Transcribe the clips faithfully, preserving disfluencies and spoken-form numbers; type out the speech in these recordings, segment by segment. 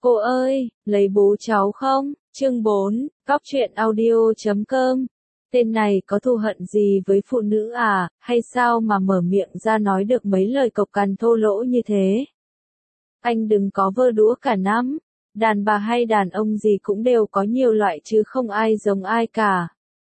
Cô ơi, lấy bố cháu không? Chương bốn, cóc truyện audio chấm com. Tên này có thù hận gì với phụ nữ à, hay sao mà mở miệng ra nói được mấy lời cộc cằn thô lỗ như thế? Anh đừng có vơ đũa cả nắm. Đàn bà hay đàn ông gì cũng đều có nhiều loại chứ không ai giống ai cả.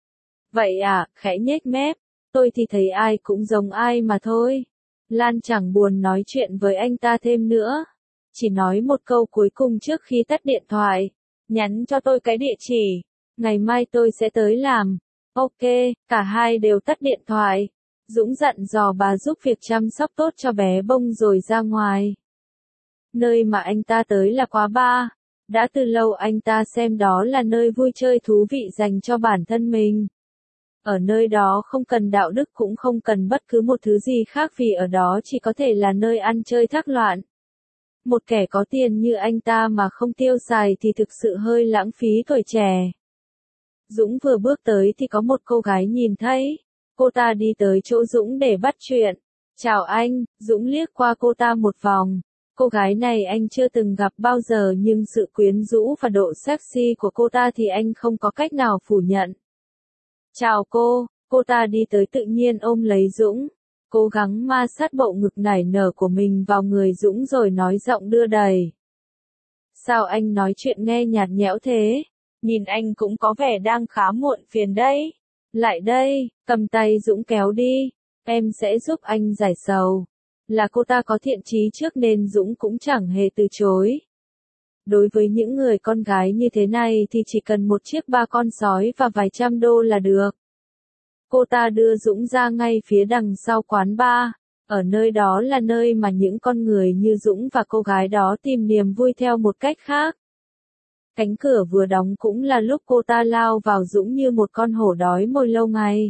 Vậy à, khẽ nhếch mép. Tôi thì thấy ai cũng giống ai mà thôi. Lan chẳng buồn nói chuyện với anh ta thêm nữa. Chỉ nói một câu cuối cùng trước khi tắt điện thoại. Nhắn cho tôi cái địa chỉ. Ngày mai tôi sẽ tới làm. Ok, cả hai đều tắt điện thoại. Dũng dặn dò bà giúp việc chăm sóc tốt cho bé bông rồi ra ngoài. Nơi mà anh ta tới là quán bar. Đã từ lâu anh ta xem đó là nơi vui chơi thú vị dành cho bản thân mình. Ở nơi đó không cần đạo đức cũng không cần bất cứ một thứ gì khác vì ở đó chỉ có thể là nơi ăn chơi thác loạn. Một kẻ có tiền như anh ta mà không tiêu xài thì thực sự hơi lãng phí tuổi trẻ. Dũng vừa bước tới thì có một cô gái nhìn thấy. Cô ta đi tới chỗ Dũng để bắt chuyện. Chào anh, Dũng liếc qua cô ta một vòng. Cô gái này anh chưa từng gặp bao giờ nhưng sự quyến rũ và độ sexy của cô ta thì anh không có cách nào phủ nhận. Chào cô, cô ta đi tới tự nhiên ôm lấy Dũng. Cố gắng ma sát bộ ngực nảy nở của mình vào người Dũng rồi nói giọng đưa đẩy. Sao anh nói chuyện nghe nhạt nhẽo thế? Nhìn anh cũng có vẻ đang khá muộn phiền đấy. Lại đây, cầm tay Dũng kéo đi. Em sẽ giúp anh giải sầu. Là cô ta có thiện chí trước nên Dũng cũng chẳng hề từ chối. Đối với những người con gái như thế này thì chỉ cần một chiếc ba con sói và vài trăm đô là được. Cô ta đưa Dũng ra ngay phía đằng sau quán bar. Ở nơi đó là nơi mà những con người như Dũng và cô gái đó tìm niềm vui theo một cách khác. Cánh cửa vừa đóng cũng là lúc cô ta lao vào Dũng như một con hổ đói mồi lâu ngày.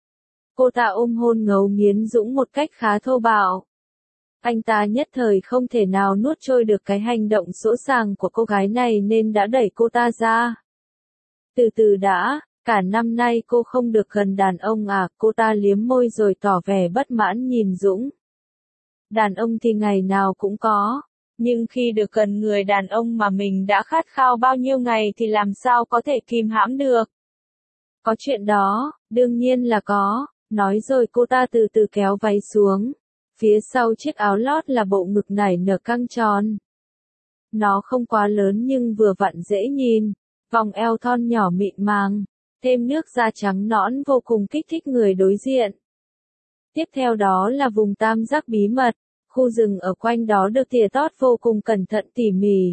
Cô ta ôm hôn ngấu nghiến Dũng một cách khá thô bạo. Anh ta nhất thời không thể nào nuốt trôi được cái hành động sỗ sàng của cô gái này nên đã đẩy cô ta ra. Từ từ đã, cả năm nay cô không được gần đàn ông à, cô ta liếm môi rồi tỏ vẻ bất mãn nhìn Dũng. Đàn ông thì ngày nào cũng có, nhưng khi được gần người đàn ông mà mình đã khát khao bao nhiêu ngày thì làm sao có thể kìm hãm được. Có chuyện đó, đương nhiên là có, nói rồi cô ta từ từ kéo váy xuống. Phía sau chiếc áo lót là bộ ngực nảy nở căng tròn. Nó không quá lớn nhưng vừa vặn dễ nhìn, vòng eo thon nhỏ mịn màng, thêm nước da trắng nõn vô cùng kích thích người đối diện. Tiếp theo đó là vùng tam giác bí mật, khu rừng ở quanh đó được tỉa tót vô cùng cẩn thận tỉ mỉ.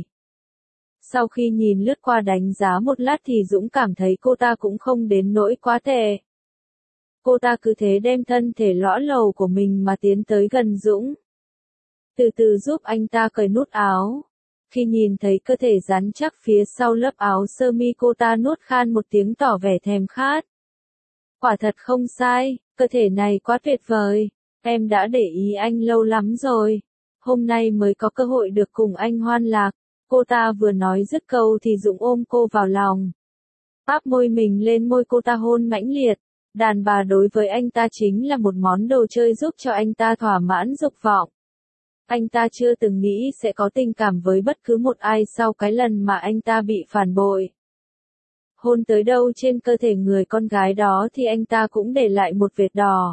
Sau khi nhìn lướt qua đánh giá một lát thì Dũng cảm thấy cô ta cũng không đến nỗi quá tệ. Cô ta cứ thế đem thân thể lõa lồ của mình mà tiến tới gần Dũng. Từ từ giúp anh ta cởi nút áo. Khi nhìn thấy cơ thể rắn chắc phía sau lớp áo sơ mi cô ta nuốt khan một tiếng tỏ vẻ thèm khát. Quả thật không sai, cơ thể này quá tuyệt vời. Em đã để ý anh lâu lắm rồi. Hôm nay mới có cơ hội được cùng anh hoan lạc. Cô ta vừa nói dứt câu thì Dũng ôm cô vào lòng. Áp môi mình lên môi cô ta hôn mãnh liệt. Đàn bà đối với anh ta chính là một món đồ chơi giúp cho anh ta thỏa mãn dục vọng. Anh ta chưa từng nghĩ sẽ có tình cảm với bất cứ một ai sau cái lần mà anh ta bị phản bội. Hôn tới đâu trên cơ thể người con gái đó thì anh ta cũng để lại một vệt đỏ.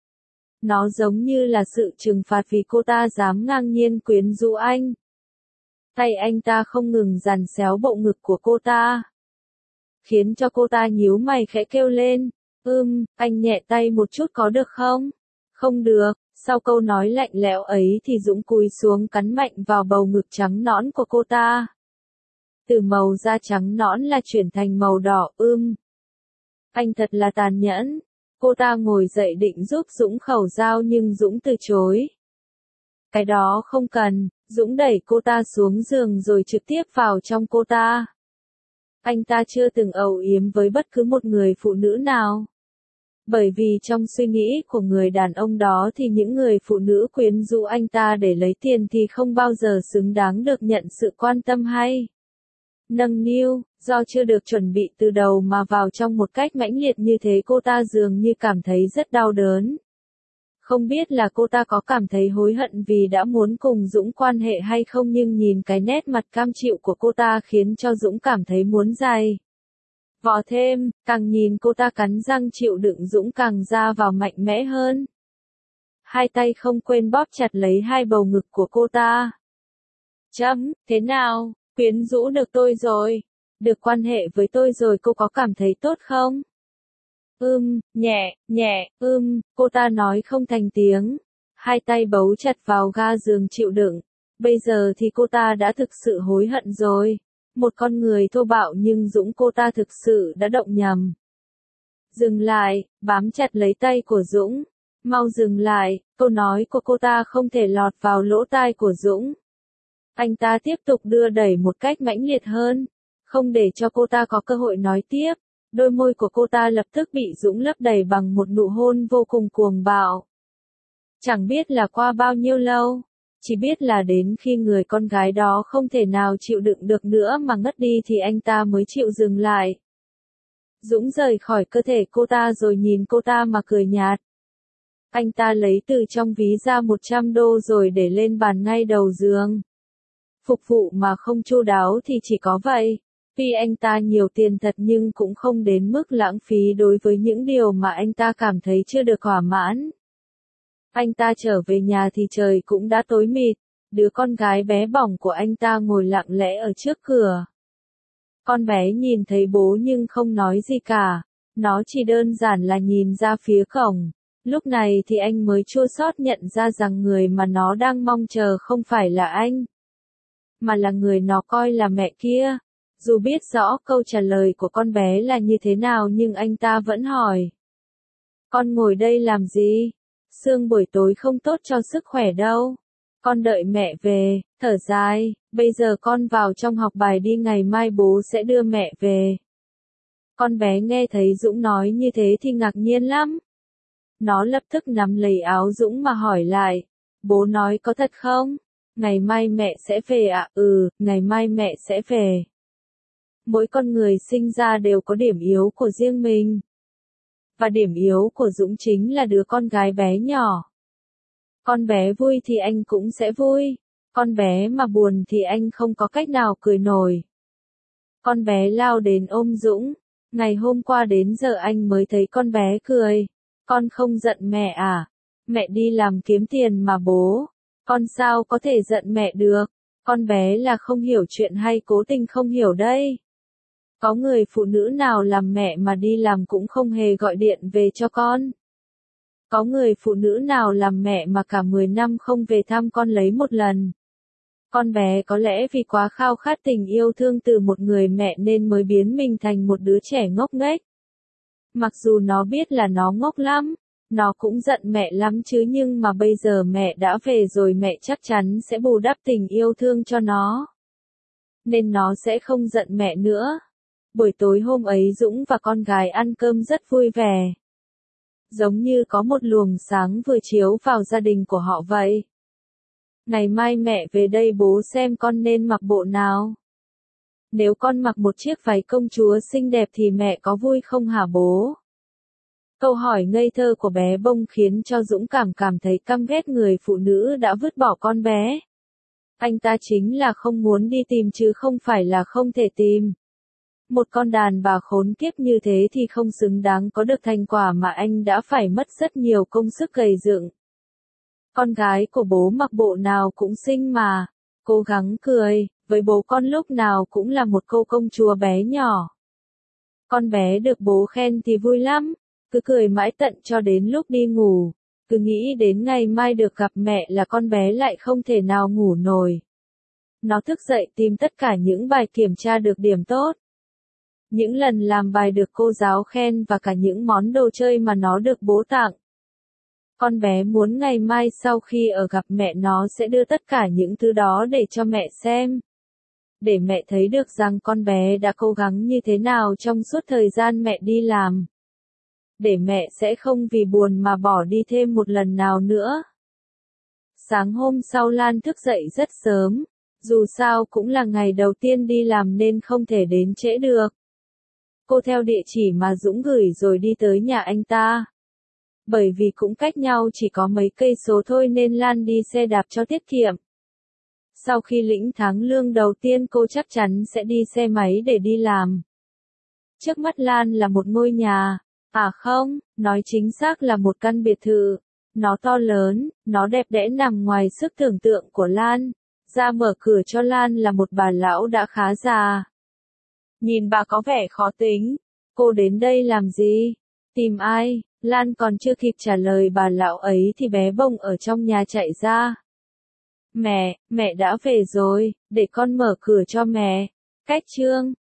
Nó giống như là sự trừng phạt vì cô ta dám ngang nhiên quyến rũ anh. Tay anh ta không ngừng giằng xéo bộ ngực của cô ta, khiến cho cô ta nhíu mày khẽ kêu lên. Ừm, anh nhẹ tay một chút có được không? Không được. Sau câu nói lạnh lẽo ấy thì Dũng cúi xuống cắn mạnh vào bầu ngực trắng nõn của cô ta. Từ màu da trắng nõn là chuyển thành màu đỏ ưm. Anh thật là tàn nhẫn. Cô ta ngồi dậy định giúp Dũng khẩu dao nhưng Dũng từ chối. Cái đó không cần, Dũng đẩy cô ta xuống giường rồi trực tiếp vào trong cô ta. Anh ta chưa từng âu yếm với bất cứ một người phụ nữ nào. Bởi vì trong suy nghĩ của người đàn ông đó thì những người phụ nữ quyến rũ anh ta để lấy tiền thì không bao giờ xứng đáng được nhận sự quan tâm hay nâng niu, do chưa được chuẩn bị từ đầu mà vào trong một cách mãnh liệt như thế cô ta dường như cảm thấy rất đau đớn. Không biết là cô ta có cảm thấy hối hận vì đã muốn cùng Dũng quan hệ hay không, nhưng nhìn cái nét mặt cam chịu của cô ta khiến cho Dũng cảm thấy muốn giày vò thêm, càng nhìn cô ta cắn răng chịu đựng Dũng càng ra vào mạnh mẽ hơn. Hai tay không quên bóp chặt lấy hai bầu ngực của cô ta. Chấm, thế nào, quyến rũ được tôi rồi, được quan hệ với tôi rồi cô có cảm thấy tốt không? Ưm, nhẹ, nhẹ, ưm, cô ta nói không thành tiếng. Hai tay bấu chặt vào ga giường chịu đựng. Bây giờ thì cô ta đã thực sự hối hận rồi. Một con người thô bạo nhưng Dũng cô ta thực sự đã động nhầm. Dừng lại, bám chặt lấy tay của Dũng. Mau dừng lại, câu nói của cô ta không thể lọt vào lỗ tai của Dũng. Anh ta tiếp tục đưa đẩy một cách mãnh liệt hơn, không để cho cô ta có cơ hội nói tiếp. Đôi môi của cô ta lập tức bị Dũng lấp đầy bằng một nụ hôn vô cùng cuồng bạo. Chẳng biết là qua bao nhiêu lâu, chỉ biết là đến khi người con gái đó không thể nào chịu đựng được nữa mà ngất đi thì anh ta mới chịu dừng lại. Dũng rời khỏi cơ thể cô ta rồi nhìn cô ta mà cười nhạt. Anh ta lấy từ trong ví ra một trăm đô rồi để lên bàn ngay đầu giường. Phục vụ mà không chu đáo thì chỉ có vậy. Tuy anh ta nhiều tiền thật nhưng cũng không đến mức lãng phí đối với những điều mà anh ta cảm thấy chưa được thỏa mãn. Anh ta trở về nhà thì trời cũng đã tối mịt, đứa con gái bé bỏng của anh ta ngồi lặng lẽ ở trước cửa. Con bé nhìn thấy bố nhưng không nói gì cả, nó chỉ đơn giản là nhìn ra phía cổng. Lúc này thì anh mới chua xót nhận ra rằng người mà nó đang mong chờ không phải là anh, mà là người nó coi là mẹ kia. Dù biết rõ câu trả lời của con bé là như thế nào nhưng anh ta vẫn hỏi. Con ngồi đây làm gì? Sương buổi tối không tốt cho sức khỏe đâu. Con đợi mẹ về, thở dài, bây giờ con vào trong học bài đi, ngày mai bố sẽ đưa mẹ về. Con bé nghe thấy Dũng nói như thế thì ngạc nhiên lắm. Nó lập tức nắm lấy áo Dũng mà hỏi lại. Bố nói có thật không? Ngày mai mẹ sẽ về ạ? À? Ừ, ngày mai mẹ sẽ về. Mỗi con người sinh ra đều có điểm yếu của riêng mình. Và điểm yếu của Dũng chính là đứa con gái bé nhỏ. Con bé vui thì anh cũng sẽ vui. Con bé mà buồn thì anh không có cách nào cười nổi. Con bé lao đến ôm Dũng. Ngày hôm qua đến giờ anh mới thấy con bé cười. Con không giận mẹ à? Mẹ đi làm kiếm tiền mà bố. Con sao có thể giận mẹ được? Con bé là không hiểu chuyện hay cố tình không hiểu đây? Có người phụ nữ nào làm mẹ mà đi làm cũng không hề gọi điện về cho con? Có người phụ nữ nào làm mẹ mà cả mười năm không về thăm con lấy một lần? Con bé có lẽ vì quá khao khát tình yêu thương từ một người mẹ nên mới biến mình thành một đứa trẻ ngốc nghếch. Mặc dù nó biết là nó ngốc lắm, nó cũng giận mẹ lắm chứ, nhưng mà bây giờ mẹ đã về rồi, mẹ chắc chắn sẽ bù đắp tình yêu thương cho nó. Nên nó sẽ không giận mẹ nữa. Buổi tối hôm ấy Dũng và con gái ăn cơm rất vui vẻ. Giống như có một luồng sáng vừa chiếu vào gia đình của họ vậy. Ngày mai mẹ về đây bố xem con nên mặc bộ nào. Nếu con mặc một chiếc váy công chúa xinh đẹp thì mẹ có vui không hả bố? Câu hỏi ngây thơ của bé bông khiến cho Dũng cảm cảm thấy căm ghét người phụ nữ đã vứt bỏ con bé. Anh ta chính là không muốn đi tìm chứ không phải là không thể tìm. Một con đàn bà khốn kiếp như thế thì không xứng đáng có được thành quả mà anh đã phải mất rất nhiều công sức gầy dựng. Con gái của bố mặc bộ nào cũng xinh mà. Cố gắng cười, với bố con lúc nào cũng là một cô công chúa bé nhỏ. Con bé được bố khen thì vui lắm, cứ cười mãi tận cho đến lúc đi ngủ. Cứ nghĩ đến ngày mai được gặp mẹ là con bé lại không thể nào ngủ nổi. Nó thức dậy tìm tất cả những bài kiểm tra được điểm tốt. Những lần làm bài được cô giáo khen và cả những món đồ chơi mà nó được bố tặng. Con bé muốn ngày mai sau khi ở gặp mẹ nó sẽ đưa tất cả những thứ đó để cho mẹ xem. Để mẹ thấy được rằng con bé đã cố gắng như thế nào trong suốt thời gian mẹ đi làm. Để mẹ sẽ không vì buồn mà bỏ đi thêm một lần nào nữa. Sáng hôm sau Lan thức dậy rất sớm. Dù sao cũng là ngày đầu tiên đi làm nên không thể đến trễ được. Cô theo địa chỉ mà Dũng gửi rồi đi tới nhà anh ta. bởi vì cũng cách nhau chỉ có mấy cây số thôi nên Lan đi xe đạp cho tiết kiệm. Sau khi lĩnh tháng lương đầu tiên cô chắc chắn sẽ đi xe máy để đi làm. Trước mắt Lan là một ngôi nhà, à không, nói chính xác là một căn biệt thự. Nó to lớn, nó đẹp đẽ nằm ngoài sức tưởng tượng của Lan. Ra mở cửa cho Lan là một bà lão đã khá già. Nhìn bà có vẻ khó tính. Cô đến đây làm gì? Tìm ai? Lan còn chưa kịp trả lời bà lão ấy thì bé bông ở trong nhà chạy ra. Mẹ, mẹ đã về rồi, để con mở cửa cho mẹ. Cách chương